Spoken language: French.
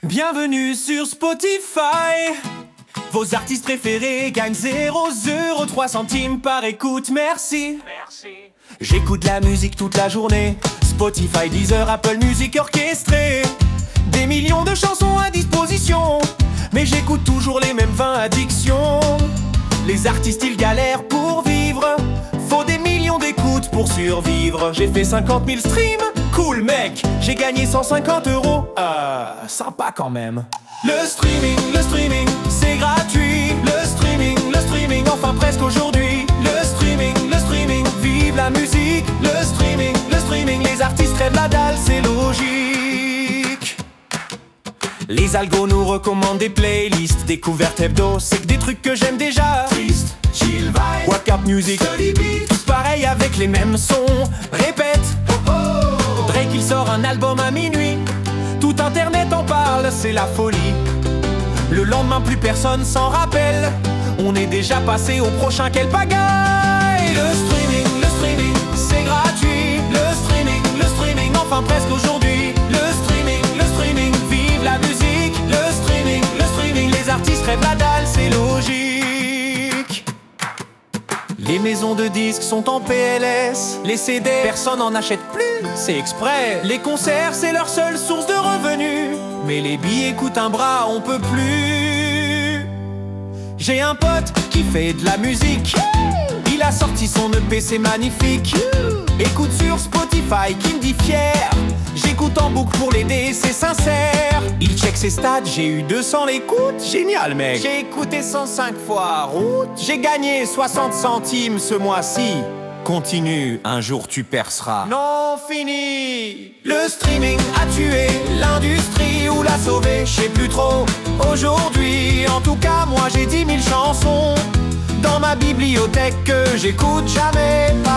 Bienvenue sur Spotify. Vos artistes préférés gagnent 0,03 centimes par écoute, merci. J'écoute la musique toute la journée. Spotify, Deezer, Apple Music orchestrée. Des millions de chansons à disposition, mais j'écoute toujours les mêmes 20 addictions. Les artistes ils galèrent pour vivre, faut des millions d'écoutes pour survivre. J'ai fait 50 000 streams, cool mec. J'ai gagné 150 €, sympa quand même. Le streaming, c'est gratuit. Le streaming, enfin presque aujourd'hui. Le streaming, vive la musique. Le streaming, les artistes rêvent la dalle, c'est logique. Les algos nous recommandent des playlists, découvertes hebdo, c'est que des trucs que j'aime déjà. Triste, chill vibe, Wake Up Music, tous pareil avec les mêmes sons. Répète, Drake il sort un album à minuit. Tout internet en parle, c'est la folie. Le lendemain plus personne s'en rappelle. On est déjà passé au prochain quelle pagaille. Le streaming, c'est gratuit. Le streaming, enfin presque aujourd'hui. Le streaming, vive la musique. Le streaming, les artistes rêvent la dalle, c'est logique. Les maisons de disques sont en PLS. Les CD, personne n'en achète plus, c'est exprès. Les concerts, c'est leur seule source de revenus. Mais les billets coûtent un bras, on peut plus. J'ai un pote qui fait de la musique. Il a sorti son EP, c'est magnifique. Écoute sur Spotify, qui me dit fier. J'écoute en boucle pour l'aider, c'est sincère. Il check ses stats, j'ai eu 200 l'écoute. Génial mec. J'ai écouté 105 fois route. J'ai gagné 60 centimes ce mois-ci. Continue, un jour tu perceras. Non, fini. Le streaming a tué l'industrie ou l'a sauvé, je sais plus trop. Aujourd'hui, en tout cas, moi j'ai 10 000 chansons dans ma bibliothèque que j'écoute jamais.